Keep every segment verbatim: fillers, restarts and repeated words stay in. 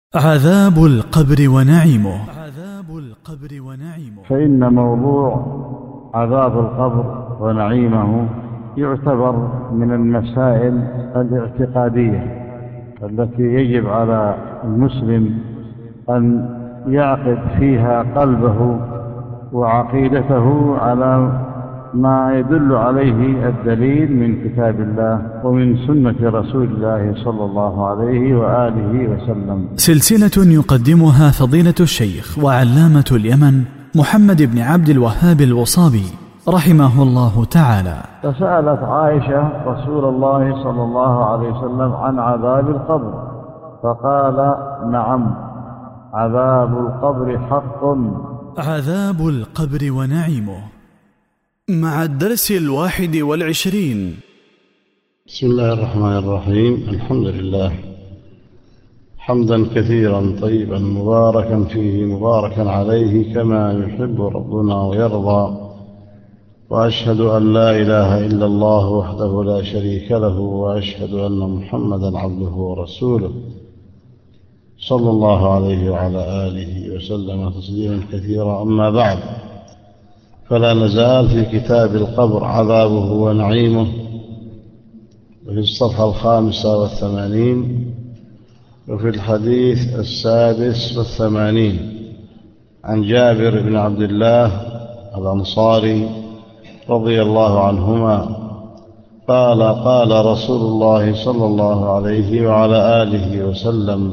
عذاب القبر ونعيمه. عذاب القبر ونعيمه. فإن موضوع عذاب القبر ونعيمه يعتبر من المسائل الاعتقادية التي يجب على المسلم أن يعقد فيها قلبه وعقيدته على ما يدل عليه الدليل من كتاب الله ومن سنة رسول الله صلى الله عليه وآله وسلم. سلسلة يقدمها فضيلة الشيخ وعلامة اليمن محمد بن عبد الوهاب الوصابي رحمه الله تعالى. فسألت عائشة رسول الله صلى الله عليه وسلم عن عذاب القبر فقال: نعم، عذاب القبر حق. عذاب القبر ونعيمه، مع الدرس الواحد والعشرين. بسم الله الرحمن الرحيم. الحمد لله حمدا كثيرا طيبا مباركا فيه مباركا عليه كما يحب ربنا ويرضى، وأشهد أن لا إله إلا الله وحده لا شريك له، وأشهد أن محمدا عبده ورسوله صلى الله عليه وعلى آله وسلم تسليما كثيرا. أما بعد، فلا نزال في كتاب القبر عذابه ونعيمه، وفي الصفحة الخامسة والثمانين وفي الحديث السادس والثمانين عن جابر بن عبد الله الأنصاري رضي الله عنهما قال: قال رسول الله صلى الله عليه وعلى آله وسلم: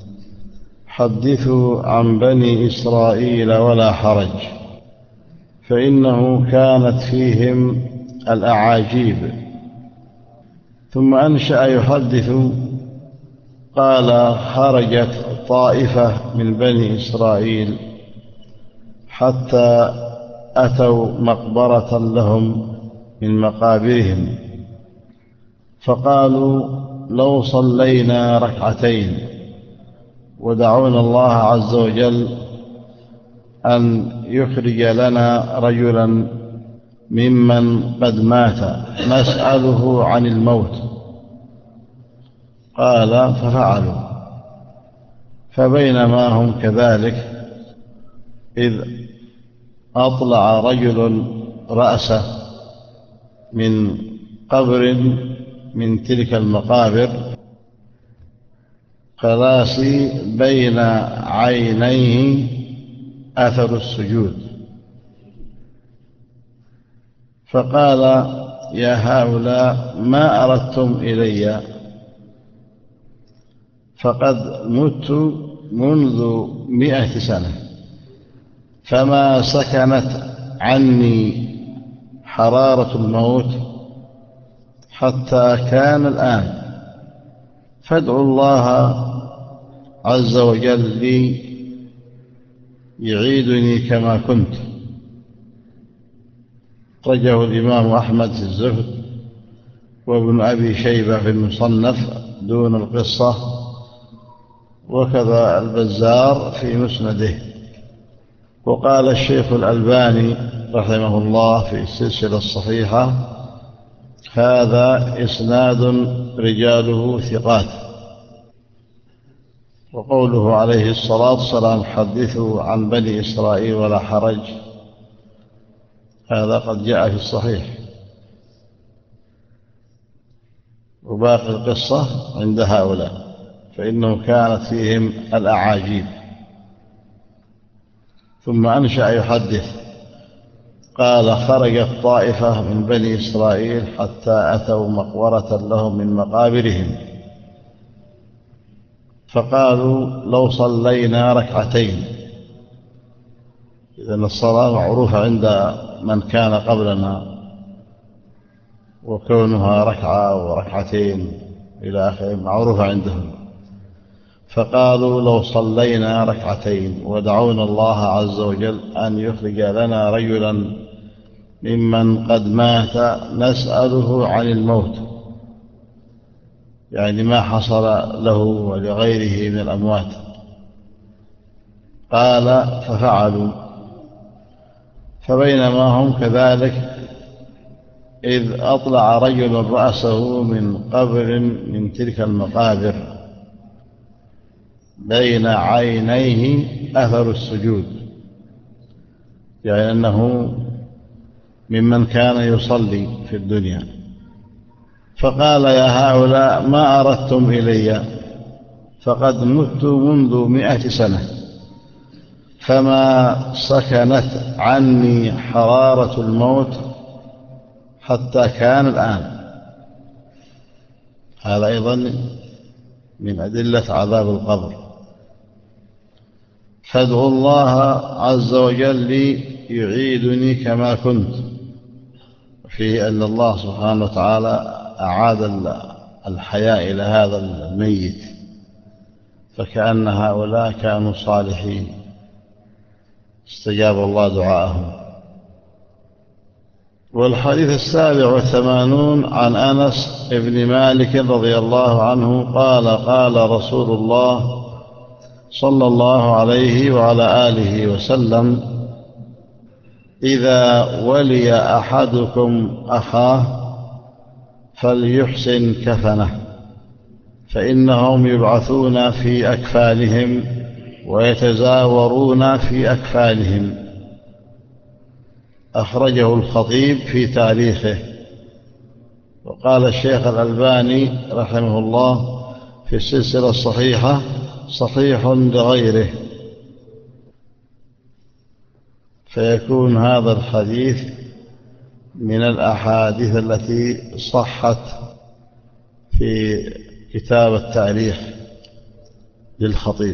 حدثوا عن بني إسرائيل ولا حرج، فإنه كانت فيهم الأعاجيب. ثم أنشأ يحدث قال: خرجت طائفة من بني إسرائيل حتى أتوا مقبرة لهم من مقابرهم، فقالوا: لو صلينا ركعتين ودعونا الله عز وجل أن يخرج لنا رجلا ممن قد مات نسأله عن الموت. قال: ففعلوا. فبينما هم كذلك إذ أطلع رجل رأسه من قبر من تلك المقابر فلاسي بين عينيه أثر السجود، فقال: يا هؤلاء ما أردتم إلي؟ فقد مت منذ مئة سنة فما سكنت عني حرارة الموت حتى كان الآن، فادعوا الله عز وجل لي يعيدني كما كنت. رجه الإمام أحمد في الزهد وابن أبي شيبة في المصنف دون القصة، وكذا البزار في مسنده. وقال الشيخ الألباني رحمه الله في السلسلة الصحيحة: هذا إسناد رجاله ثقات. وقوله عليه الصلاة والسلام: حدثوا عن بني إسرائيل ولا حرج، هذا قد جاء في الصحيح، وباقي القصة عند هؤلاء، فإنه كانت فيهم الأعاجيب. ثم أنشأ يحدث قال: خرجت طائفة من بني إسرائيل حتى أتوا مقبرة لهم من مقابرهم، فقالوا: لو صلينا ركعتين. إذن الصلاة معروفة عند من كان قبلنا، وكونها ركعة وركعتين إلى آخره معروفة عندهم. فقالوا: لو صلينا ركعتين ودعونا الله عز وجل أن يخرج لنا رجلا ممن قد مات نسأله عن الموت، يعني ما حصل له ولغيره من الأموات. قال: ففعلوا. فبينما هم كذلك إذ أطلع رجل رأسه من قبر من تلك المقابر بين عينيه أثر السجود، يعني أنه ممن كان يصلي في الدنيا. فقال يا هؤلاء ما أردتم إلي؟ فقد مت منذ مئة سنة فما سكنت عني حرارة الموت حتى كان الآن. هذا أيضا من أدلة عذاب القبر. فادعوا الله عز وجل لي يعيدني كما كنت، فيه أن الله سبحانه وتعالى أعاد الحياة إلى هذا الميت، فكأن هؤلاء كانوا صالحين استجاب الله دعاءهم. والحديث السابع والثمانون عن أنس بن مالك رضي الله عنه قال قال رسول الله صلى الله عليه وعلى آله وسلم: إذا ولي أحدكم أخاه فليحسن كفنه، فإنهم يبعثون في أكفانهم ويتزاورون في أكفانهم. أخرجه الخطيب في تاريخه. وقال الشيخ الألباني رحمه الله في السلسلة الصحيحة: صحيح لغيره. فيكون هذا الحديث من الأحاديث التي صحت في كتاب التاريخ للخطيب.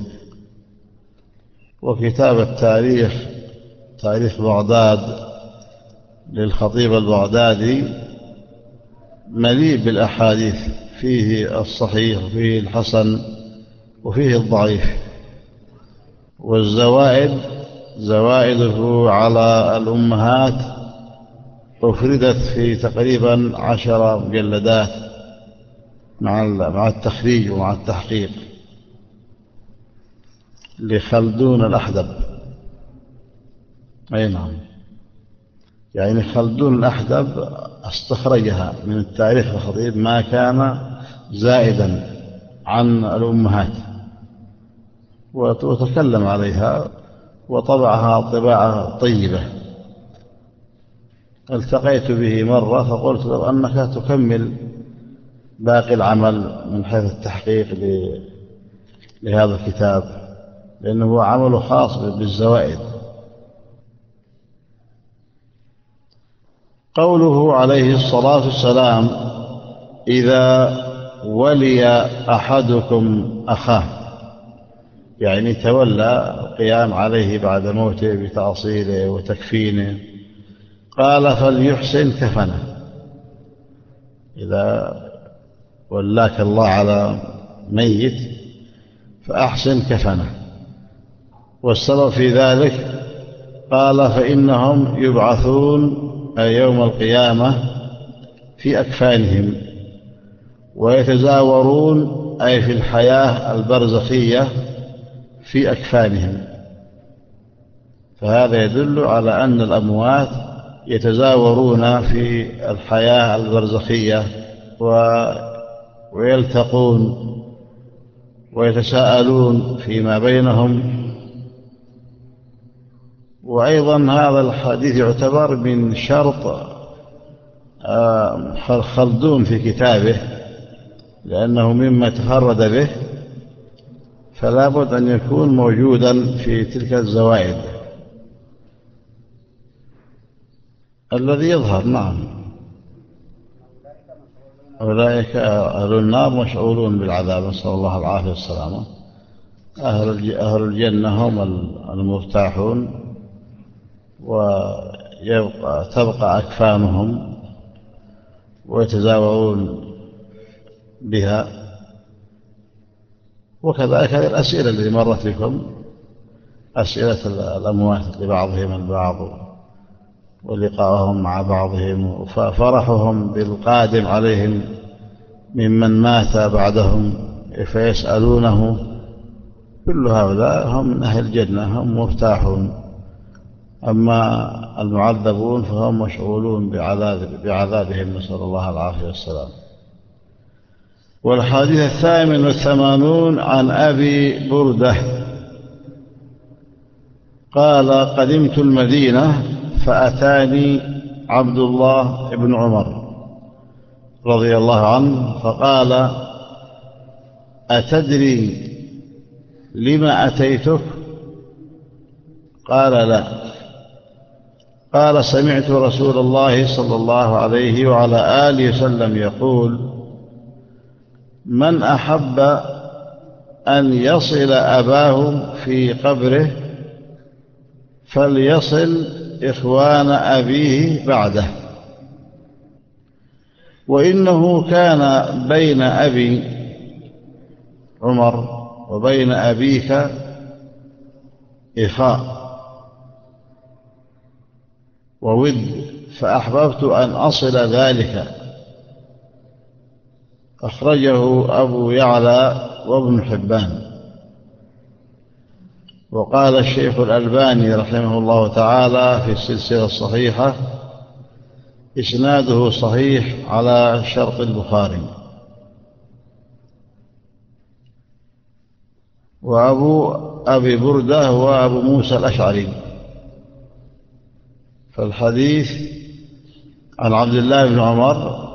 وكتاب التاريخ تاريخ بغداد للخطيب البغدادي مليء بالأحاديث، فيه الصحيح وفيه الحسن وفيه الضعيف. والزوائد زوائده على الأمهات أفردت في تقريبا عشر مجلدات مع التخريج ومع التحقيق لخلدون الأحدب. أي نعم، يعني خلدون الأحدب استخرجها من التاريخ الخطيب ما كان زائدا عن الأمهات وتكلم عليها وطبعها طباعة طيبة. التقيت به مرة فقلت له أنك تكمل باقي العمل من حيث التحقيق لهذا الكتاب، لأنه هو عمل خاص بالزوائد. قوله عليه الصلاة والسلام: إذا ولي أحدكم أخاه، يعني تولى القيام عليه بعد موته بتأصيله وتكفينه. قال: فليحسن كفنه. إذا ولاك الله على ميت فأحسن كفنه. والسبب في ذلك قال: فإنهم يبعثون يوم القيامة في أكفانهم ويتزاورون أي في الحياة البرزخية في أكفانهم. فهذا يدل على أن الأموات يتزاورون في الحياة البرزخية ويلتقون ويتساءلون فيما بينهم. وأيضا هذا الحديث يعتبر من شرط خلدون في كتابه، لأنه مما تفرد به، فلا بد أن يكون موجودا في تلك الزوائد الذي يظهر. نعم، أولئك أهل النار مشغولون بالعذاب، نسأل الله العافية والسلامة. أهل الجنة هم المرتاحون ويبقى تبقى أكفانهم ويتزاورون بها. وكذلك هذه الأسئلة التي مرت بكم، أسئلة الأموات لبعضهم البعض ولقاءهم مع بعضهم وفرحهم بالقادم عليهم ممن مات بعدهم فيسألونه، كل هؤلاء هم من أهل الجنة، هم مرتاحون. أما المعذبون فهم مشغولون بعذاب بعذابهم، نسأل الله العافية والسلام. والحديث الثامن والثمانون عن أبي بردة قال: قدمت المدينة فأتاني عبد الله بن عمر رضي الله عنه فقال: أتدري لما أتيتك؟ قال: لا. قال: سمعت رسول الله صلى الله عليه وعلى آله وسلم يقول: من أحب أن يصل أباه في قبره فليصل إخوان أبيه بعده. وإنه كان بين أبي عمر وبين أبيك إخاء وود، فأحببت أن أصل ذلك. أخرجه أبو يعلى وابن حبان. وقال الشيخ الألباني رحمه الله تعالى في السلسلة الصحيحة: إسناده صحيح على شرط البخاري. وأبو أبي بردة هو أبو موسى الأشعري. فالحديث عن عبد الله بن عمر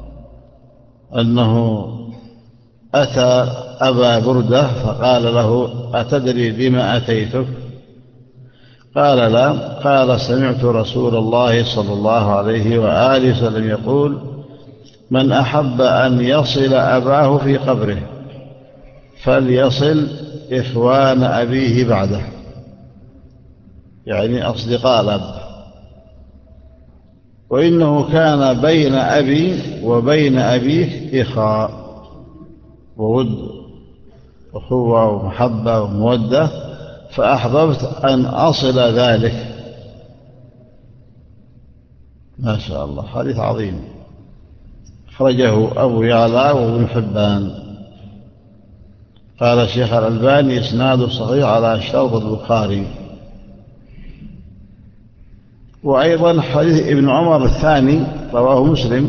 أنه أتى أبا بردة فقال له: أتدري بما أتيتك؟ قال: لا. قال: سمعت رسول الله صلى الله عليه وآله وسلم يقول: من أحب أن يصل أباه في قبره فليصل إخوان أبيه بعده، يعني أصدقاء الأب. وإنه كان بين أبي وبين أبيك إخاء وود، أخوة ومحبة ومودة، فأحببت أن أصل ذلك. ما شاء الله، حديث عظيم. أخرجه أبو يعلى وابن حبان. قال الشيخ الألباني: إسناده صحيح على شرط البخاري. وأيضا حديث ابن عمر الثاني رواه مسلم: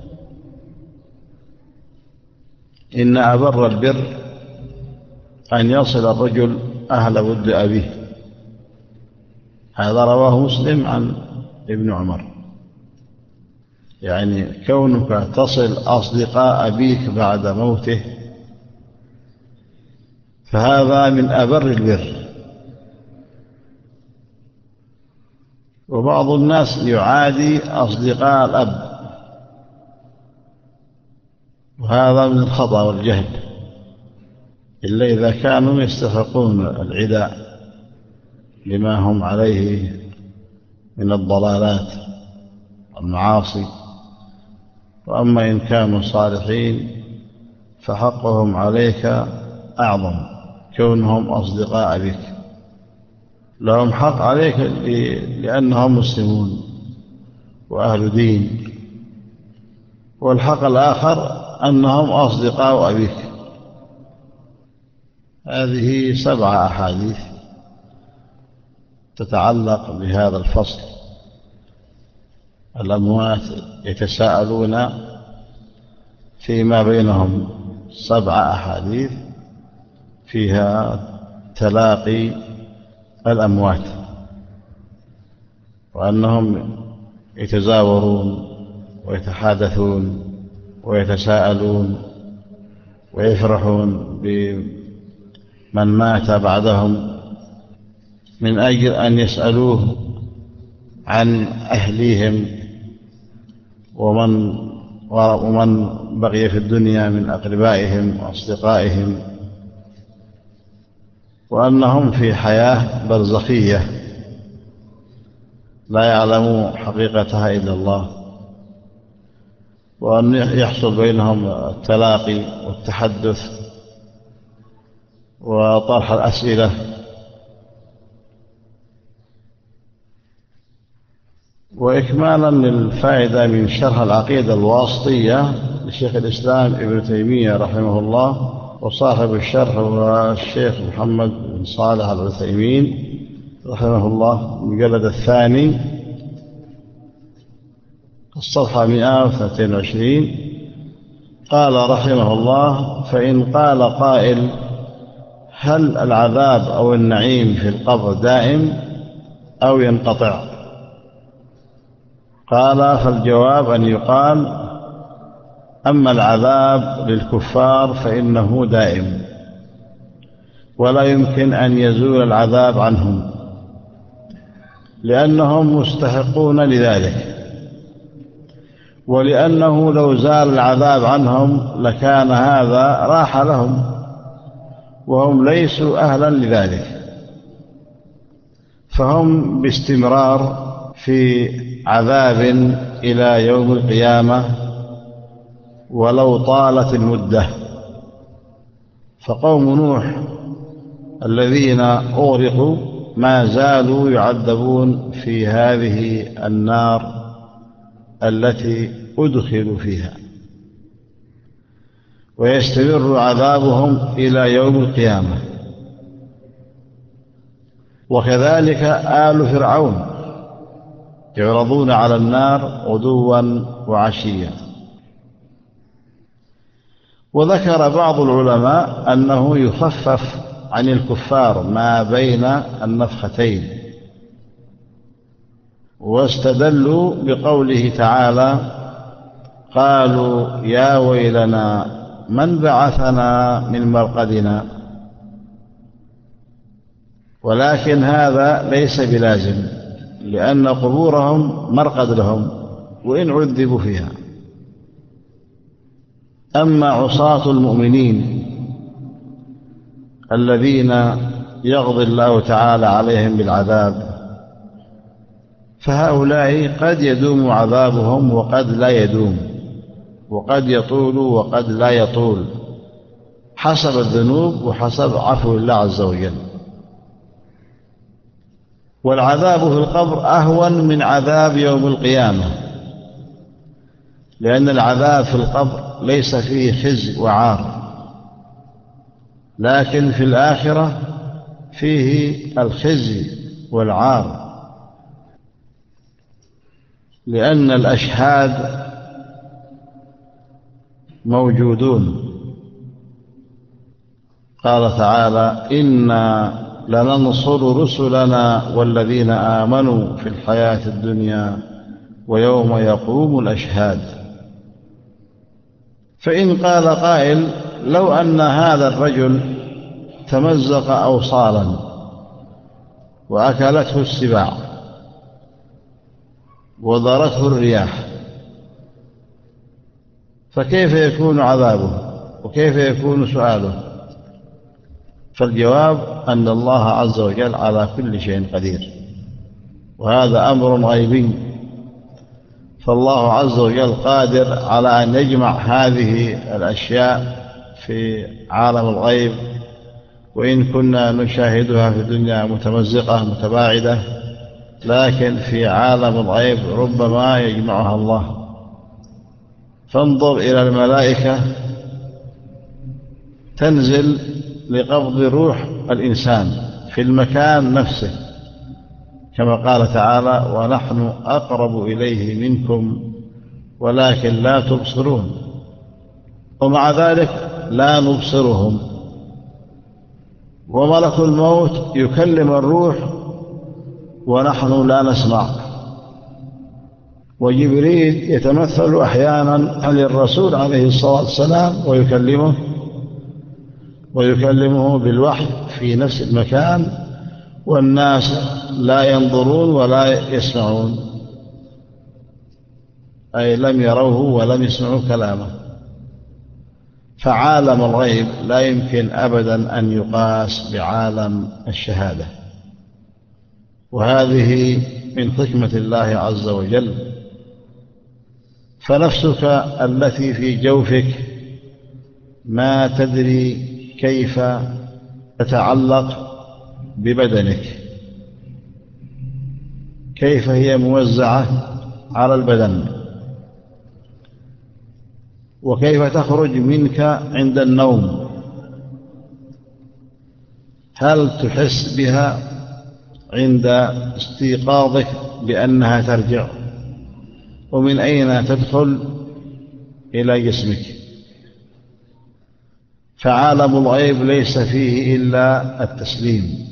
إن أبر البر أن يصل الرجل أهل ود أبيه. هذا رواه مسلم عن ابن عمر، يعني كونك تصل أصدقاء أبيك بعد موته فهذا من أبر البر. وبعض الناس يعادي أصدقاء الأب، وهذا من الخطأ والجهل، إلا إذا كانوا يستحقون العداء لما هم عليه من الضلالات والمعاصي. وأما إن كانوا صالحين فحقهم عليك أعظم، كونهم أصدقاء بك لهم حق عليك لأنهم مسلمون وأهل دين، والحق الآخر أنهم أصدقاء أبيك. هذه سبع أحاديث تتعلق بهذا الفصل. الأموات يتساءلون فيما بينهم، سبع أحاديث فيها تلاقي الأموات، وأنهم يتزاورون ويتحادثون ويتساءلون ويفرحون بمن مات بعدهم من أجل أن يسألوه عن أهليهم ومن ومن بقي في الدنيا من أقربائهم وأصدقائهم، وأنهم في حياة برزخية لا يعلم حقيقتها إلا الله، وأن يحصل بينهم التلاقي والتحدث وطرح الأسئلة. وإكمالا للفائدة من شرح العقيدة الواسطية لشيخ الإسلام ابن تيمية رحمه الله، وصاحب الشرح هو الشيخ محمد بن صالح العثيمين رحمه الله، المجلد الثاني الصفحة مئة واثنين وعشرين، قال رحمه الله: فإن قال قائل: هل العذاب أو النعيم في القبر دائم أو ينقطع؟ قال: فالجواب أن يقال: أما العذاب للكفار فإنه دائم، ولا يمكن أن يزول العذاب عنهم، لأنهم مستحقون لذلك، ولأنه لو زال العذاب عنهم لكان هذا راح لهم، وهم ليسوا أهلا لذلك، فهم باستمرار في عذاب إلى يوم القيامة ولو طالت المدة. فقوم نوح الذين أغرقوا ما زالوا يعذبون في هذه النار التي أدخلوا فيها، ويستمر عذابهم إلى يوم القيامة. وكذلك آل فرعون يعرضون على النار غدوا وعشيا. وذكر بعض العلماء أنه يخفف عن الكفار ما بين النفختين، واستدلوا بقوله تعالى: قالوا يا ويلنا من بعثنا من مرقدنا. ولكن هذا ليس بلازم، لأن قبورهم مرقد لهم وإن عذبوا فيها. أما عصاة المؤمنين الذين يقضي الله تعالى عليهم بالعذاب فهؤلاء قد يدوم عذابهم وقد لا يدوم، وقد يطول وقد لا يطول، حسب الذنوب وحسب عفو الله عز وجل. والعذاب في القبر أهون من عذاب يوم القيامة، لأن العذاب في القبر ليس فيه خزي وعار، لكن في الآخرة فيه الخزي والعار، لأن الأشهاد موجودون. قال تعالى: إنا لننصر رسلنا والذين آمنوا في الحياة الدنيا ويوم يقوم الأشهاد. فإن قال قائل: لو أن هذا الرجل تمزق أوصالا وأكلته السباع وضرته الرياح، فكيف يكون عذابه وكيف يكون سؤاله؟ فالجواب أن الله عز وجل على كل شيء قدير، وهذا أمر غيبي، فالله عز وجل قادر على أن يجمع هذه الأشياء في عالم الغيب، وإن كنا نشاهدها في الدنيا متمزقة متباعدة، لكن في عالم الغيب ربما يجمعها الله. فانظر إلى الملائكة تنزل لقبض روح الإنسان في المكان نفسه، كما قال تعالى: ونحن أقرب إليه منكم ولكن لا تبصرون. ومع ذلك لا نبصرهم. وملك الموت يكلم الروح ونحن لا نسمع. وجبريل يتمثل أحيانا للرسول عليه الصلاة والسلام ويكلمه ويكلمه بالوحي في نفس المكان، والناس لا ينظرون ولا يسمعون، أي لم يروه ولم يسمعوا كلامه. فعالم الغيب لا يمكن أبدا أن يقاس بعالم الشهادة، وهذه من حكمة الله عز وجل. فنفسك التي في جوفك ما تدري كيف تتعلق ببدنك، كيف هي موزعة على البدن، وكيف تخرج منك عند النوم. هل تحس بها عند استيقاظك بأنها ترجع؟ ومن أين تدخل إلى جسمك؟ فعالم الغيب ليس فيه إلا التسليم،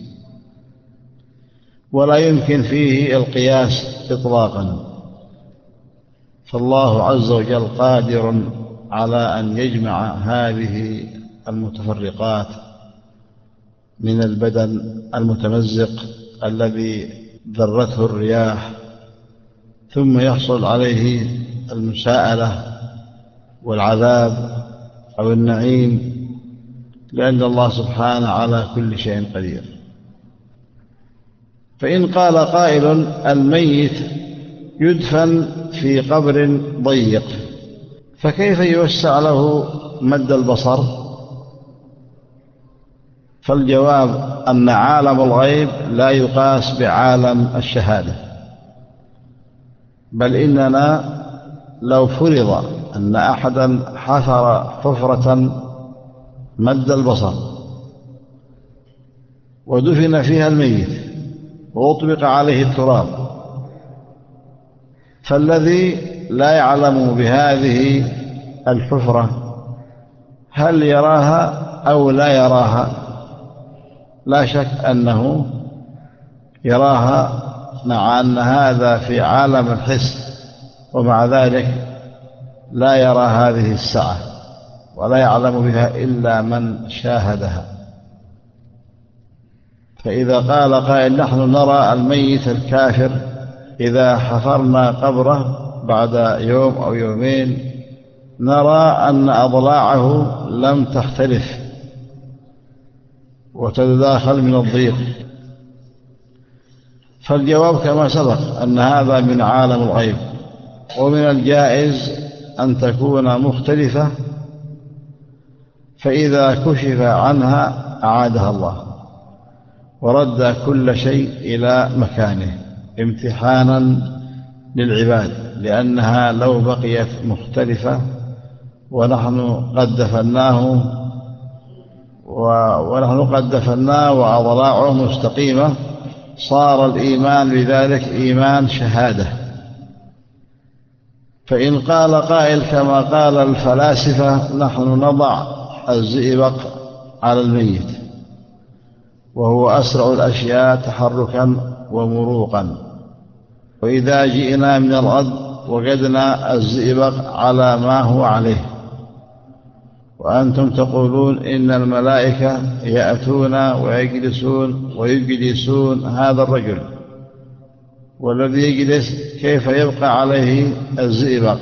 ولا يمكن فيه القياس إطلاقا. فالله عز وجل قادر على أن يجمع هذه المتفرقات من البدن المتمزق الذي ذرته الرياح، ثم يحصل عليه المساءلة والعذاب أو النعيم، لأن الله سبحانه على كل شيء قدير. فإن قال قائل الميت يدفن في قبر ضيق، فكيف يوسع له مد البصر؟ فالجواب أن عالم الغيب لا يقاس بعالم الشهادة، بل إننا لو فرض أن أحدا حفر حفرة مد البصر ودفن فيها الميت وأطبق عليه التراب، فالذي لا يعلم بهذه الحفرة هل يراها أو لا يراها؟ لا شك أنه يراها، مع أن هذا في عالم الحس، ومع ذلك لا يرى هذه السعة ولا يعلم بها إلا من شاهدها. فإذا قال قائل نحن نرى الميت الكافر إذا حفرنا قبره بعد يوم أو يومين نرى أن أضلاعه لم تختلف وتتداخل من الضيق، فالجواب كما سبق أن هذا من عالم الغيب، ومن الجائز أن تكون مختلفة، فإذا كشف عنها أعادها الله ورد كل شيء إلى مكانه امتحانا للعباد، لأنها لو بقيت مختلفة ونحن قد دفناه ونحن قد دفناه وأضلاعه مستقيمة صار الإيمان بذلك إيمان شهادة. فإن قال قائل كما قال الفلاسفة نحن نضع الزئبق على الميت وهو أسرع الأشياء تحركا ومروقا، وإذا جئنا من الأرض وجدنا الزئبق على ما هو عليه، وأنتم تقولون إن الملائكة يأتون ويجلسون ويجلسون هذا الرجل، والذي يجلس كيف يبقى عليه الزئبق؟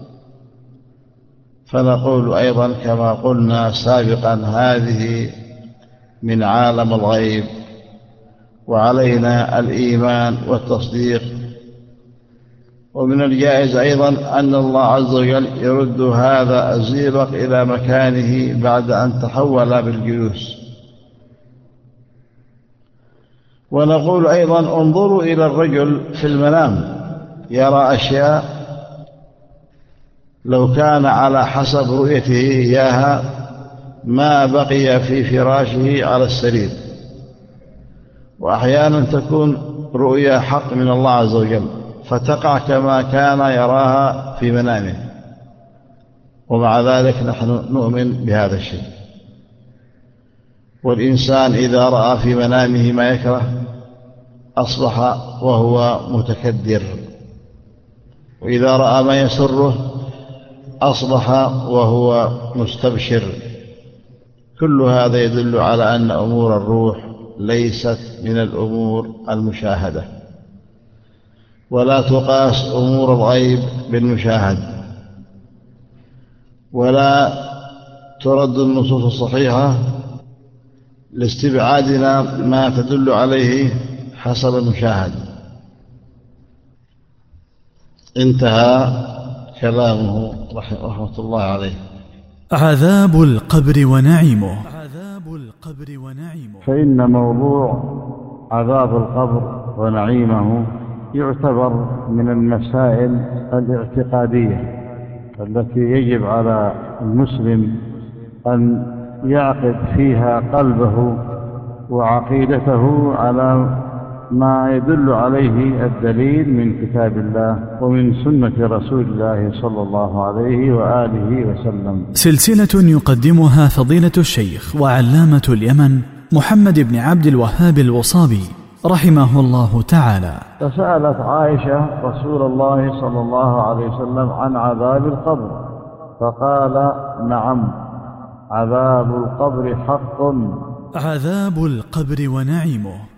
فنقول أيضا كما قلنا سابقا هذه من عالم الغيب، وعلينا الإيمان والتصديق. ومن الجائز أيضا أن الله عز وجل يرد هذا الزئبق إلى مكانه بعد أن تحول بالجلوس. ونقول أيضا انظروا إلى الرجل في المنام يرى أشياء لو كان على حسب رؤيته إياها ما بقي في فراشه على السرير، وأحيانا تكون رؤيا حق من الله عز وجل فتقع كما كان يراها في منامه، ومع ذلك نحن نؤمن بهذا الشيء. والإنسان إذا رأى في منامه ما يكره أصبح وهو متكدر، وإذا رأى ما يسره أصبح وهو مستبشر. كل هذا يدل على أن أمور الروح ليست من الأمور المشاهدة، ولا تقاس أمور الغيب بالمشاهد، ولا ترد النصوص الصحيحة لاستبعادنا ما تدل عليه حسب المشاهد. انتهى كلامه رحمة الله عليه. عذاب القبر ونعيمه. عذاب القبر ونعيمه. فإن موضوع عذاب القبر ونعيمه يعتبر من المسائل الاعتقادية التي يجب على المسلم أن يعقد فيها قلبه وعقيدته على ما يدل عليه الدليل من كتاب الله ومن سنة رسول الله صلى الله عليه وآله وسلم. سلسلة يقدمها فضيلة الشيخ وعلامة اليمن محمد بن عبد الوهاب الوصابي رحمه الله تعالى. فسألت عائشة رسول الله صلى الله عليه وسلم عن عذاب القبر فقال نعم عذاب القبر حق. عذاب القبر ونعيمه.